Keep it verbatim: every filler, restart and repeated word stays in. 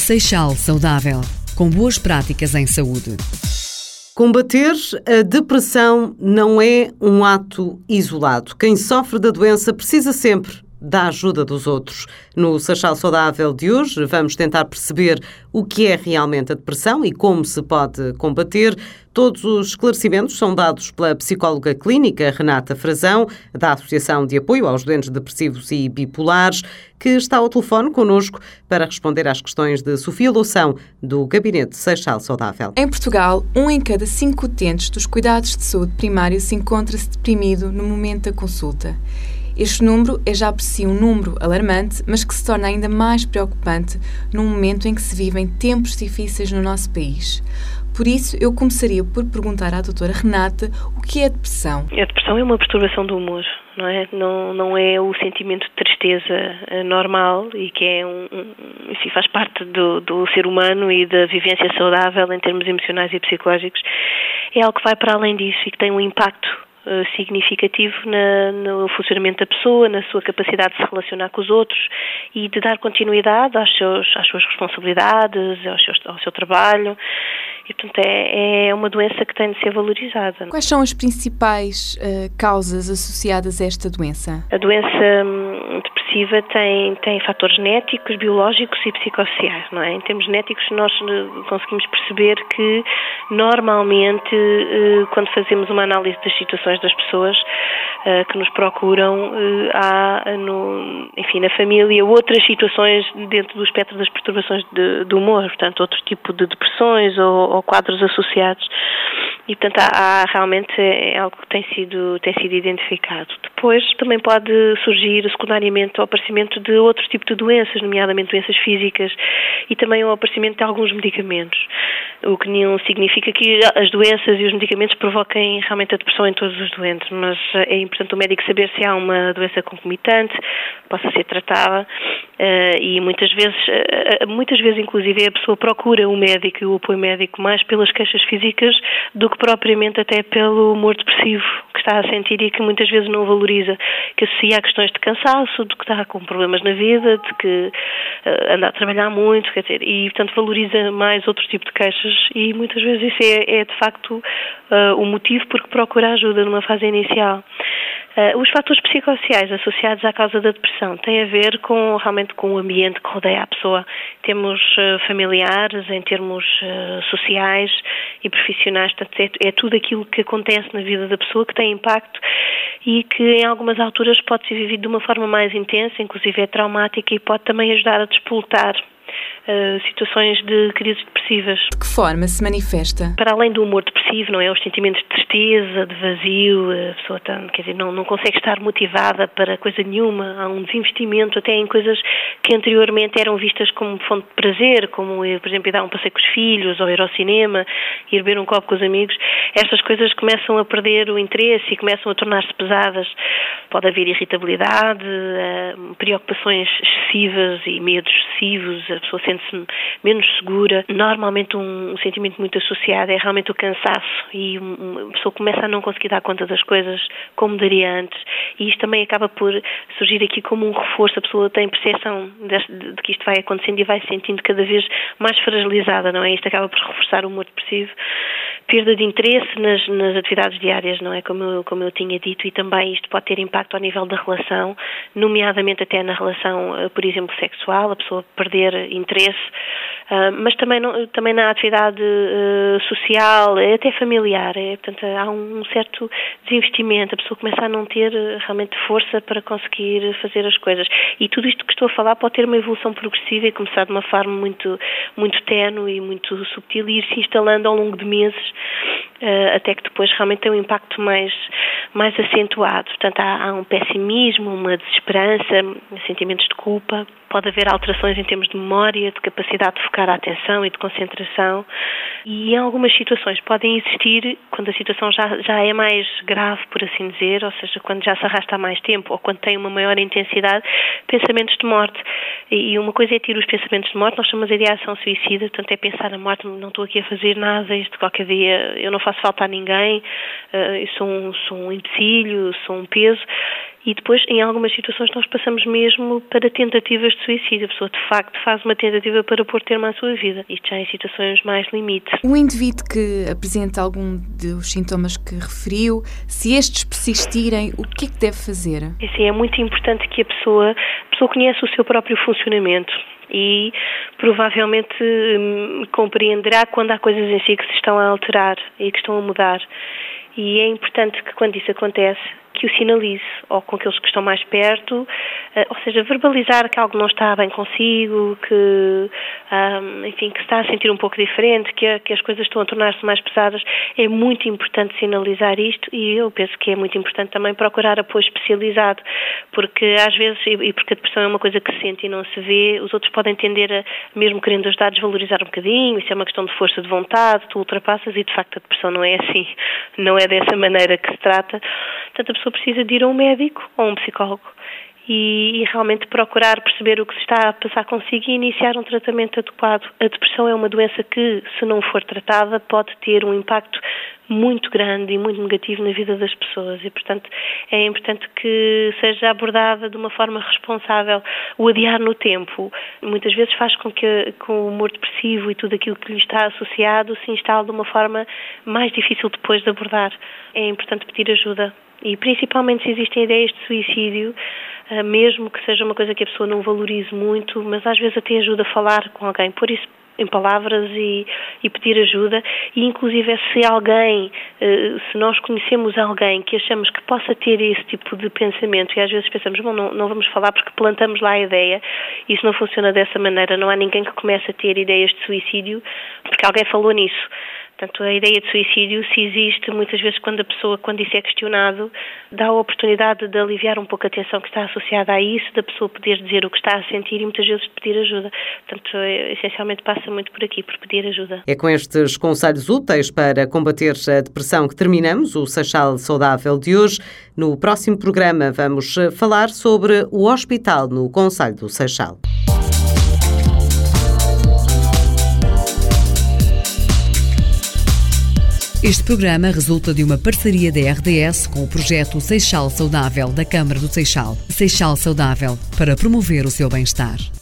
Seixal Saudável, com boas práticas em saúde. Combater a depressão não é um ato isolado. Quem sofre da doença precisa sempre da ajuda dos outros. No Seixal Saudável de hoje, vamos tentar perceber o que é realmente a depressão e como se pode combater. Todos os esclarecimentos são dados pela psicóloga clínica Renata Frazão, da Associação de Apoio aos Doentes Depressivos e Bipolares, que está ao telefone connosco para responder às questões de Sofia Loução, do Gabinete Seixal Saudável. Em Portugal, um em cada cinco utentes dos cuidados de saúde primário se encontra-se deprimido no momento da consulta. Este número é já por si um número alarmante, mas que se torna ainda mais preocupante num momento em que se vivem tempos difíceis no nosso país. Por isso, eu começaria por perguntar à doutora Renata o que é a depressão. A depressão é uma perturbação do humor, não é? Não, não é o sentimento de tristeza normal e que é um, um, enfim, faz parte do, do ser humano e da vivência saudável em termos emocionais e psicológicos. É algo que vai para além disso e que tem um impacto significativo na, no funcionamento da pessoa, na sua capacidade de se relacionar com os outros e de dar continuidade aos seus, às suas responsabilidades, aos seus, ao seu trabalho. E, portanto, é, é uma doença que tem de ser valorizada. Quais são as principais uh, causas associadas a esta doença? A doença hum, depressiva tem, tem fatores genéticos, biológicos e psicossociais, não é? Em termos genéticos, nós uh, conseguimos perceber que, normalmente, uh, quando fazemos uma análise das situações das pessoas uh, que nos procuram, uh, há, no, enfim, na família, outras situações dentro do espectro das perturbações de, do humor, portanto, outro tipo de depressões ou, ou quadros associados. E, portanto, há, há realmente é algo que tem sido, tem sido identificado. Depois, também pode surgir secundariamente o aparecimento de outros tipos de doenças, nomeadamente doenças físicas, e também o aparecimento de alguns medicamentos, o que não significa que as doenças e os medicamentos provoquem realmente a depressão em todos os doentes, mas é importante o médico saber se há uma doença concomitante, possa ser tratada, e muitas vezes, muitas vezes inclusive a pessoa procura o médico e o apoio médico mais pelas queixas físicas do que propriamente até pelo humor depressivo que está a sentir e que muitas vezes não valoriza, que associa a questões de cansaço, de que está com problemas na vida, de que uh, anda a trabalhar muito, quer dizer, e portanto valoriza mais outro tipo de queixas e muitas vezes isso é, é de facto uh, o motivo por que procura ajuda numa fase inicial. Uh, os fatores psicossociais associados à causa da depressão têm a ver com, realmente com o ambiente que rodeia a pessoa. Temos uh, familiares, em termos uh, sociais e profissionais, portanto, é, é tudo aquilo que acontece na vida da pessoa que tem impacto e que em algumas alturas pode ser vivido de uma forma mais intensa, inclusive é traumática e pode também ajudar a despoltar Uh, situações de crises depressivas. De que forma se manifesta? Para além do humor depressivo, não é? Os sentimentos de tristeza, de vazio, a pessoa tá, quer dizer, não, não consegue estar motivada para coisa nenhuma, há um desinvestimento até em coisas que anteriormente eram vistas como fonte de prazer, como, por exemplo, ir dar um passeio com os filhos, ou ir ao cinema, ir beber um copo com os amigos. Estas coisas começam a perder o interesse e começam a tornar-se pesadas. Pode haver irritabilidade, uh, preocupações excessivas e medos excessivos, a pessoa sente-se menos segura. Normalmente um, um sentimento muito associado é realmente o cansaço e um, a pessoa começa a não conseguir dar conta das coisas como daria antes e isto também acaba por surgir aqui como um reforço. A pessoa tem percepção de, de que isto vai acontecendo e vai se sentindo cada vez mais fragilizada, não é? Isto acaba por reforçar o humor depressivo. Perda de interesse nas, nas atividades diárias, não é? Como eu, como eu tinha dito, e também isto pode ter impacto ao nível da relação, nomeadamente até na relação, por exemplo, sexual, a pessoa perder interesse, uh, mas também, não, também na atividade uh, social, até familiar, é, portanto há um certo desinvestimento, a pessoa começa a não ter realmente força para conseguir fazer as coisas. E tudo isto que estou a falar pode ter uma evolução progressiva e começar de uma forma muito, muito ténue e muito subtil e ir se instalando ao longo de meses, uh, até que depois realmente tem um impacto mais, mais acentuado. Portanto, há, há um pessimismo, uma desesperança, sentimentos de culpa. Pode haver alterações em termos de memória, de capacidade de focar a atenção e de concentração. E em algumas situações podem existir, quando a situação já, já é mais grave, por assim dizer, ou seja, quando já se arrasta há mais tempo ou quando tem uma maior intensidade, pensamentos de morte. E uma coisa é ter os pensamentos de morte, nós chamamos de ideação suicida, portanto é pensar na morte, não estou aqui a fazer nada, isto qualquer dia eu não faço falta a ninguém, eu sou um, sou um empecilho, sou um peso. E depois, em algumas situações, nós passamos mesmo para tentativas de suicídio. A pessoa, de facto, faz uma tentativa para pôr termo à sua vida. Isto já em situações mais limites. O indivíduo que apresenta algum dos sintomas que referiu, se estes persistirem, o que é que deve fazer? Assim, é muito importante que a pessoa, a pessoa conheça o seu próprio funcionamento e provavelmente hum, compreenderá quando há coisas em si que se estão a alterar e que estão a mudar. E é importante que, quando isso acontece, que o sinalize, ou com aqueles que estão mais perto, ou seja, verbalizar que algo não está bem consigo, que, enfim, que se está a sentir um pouco diferente, que, que as coisas estão a tornar-se mais pesadas. É muito importante sinalizar isto e eu penso que é muito importante também procurar apoio especializado, porque às vezes, e porque a depressão é uma coisa que se sente e não se vê, os outros podem tender a, mesmo querendo ajudar, a desvalorizar um bocadinho, isso é uma questão de força de vontade, tu ultrapassas e de facto a depressão não é assim, não é dessa maneira que se trata. Portanto, a pessoa precisa de ir a um médico ou um psicólogo e, e realmente procurar perceber o que se está a passar consigo e iniciar um tratamento adequado. A depressão é uma doença que, se não for tratada, pode ter um impacto muito grande e muito negativo na vida das pessoas e, portanto, é importante que seja abordada de uma forma responsável. O adiar no tempo muitas vezes faz com que com o humor depressivo e tudo aquilo que lhe está associado se instale de uma forma mais difícil depois de abordar. É importante pedir ajuda. E principalmente se existem ideias de suicídio, mesmo que seja uma coisa que a pessoa não valorize muito, mas às vezes até ajuda a falar com alguém, pôr isso em palavras e, e pedir ajuda. E inclusive se alguém, se nós conhecemos alguém que achamos que possa ter esse tipo de pensamento e às vezes pensamos, bom, não, não vamos falar porque plantamos lá a ideia, isso não funciona dessa maneira, não há ninguém que comece a ter ideias de suicídio porque alguém falou nisso. Portanto, a ideia de suicídio, se existe, muitas vezes quando a pessoa, quando isso é questionado, dá a oportunidade de aliviar um pouco a tensão que está associada a isso, da pessoa poder dizer o que está a sentir e muitas vezes pedir ajuda. Portanto, essencialmente passa muito por aqui, por pedir ajuda. É com estes conselhos úteis para combater a depressão que terminamos o Seixal Saudável de hoje. No próximo programa vamos falar sobre o hospital no Concelho do Seixal. Este programa resulta de uma parceria da R D S com o projeto Seixal Saudável da Câmara do Seixal. Seixal Saudável, para promover o seu bem-estar.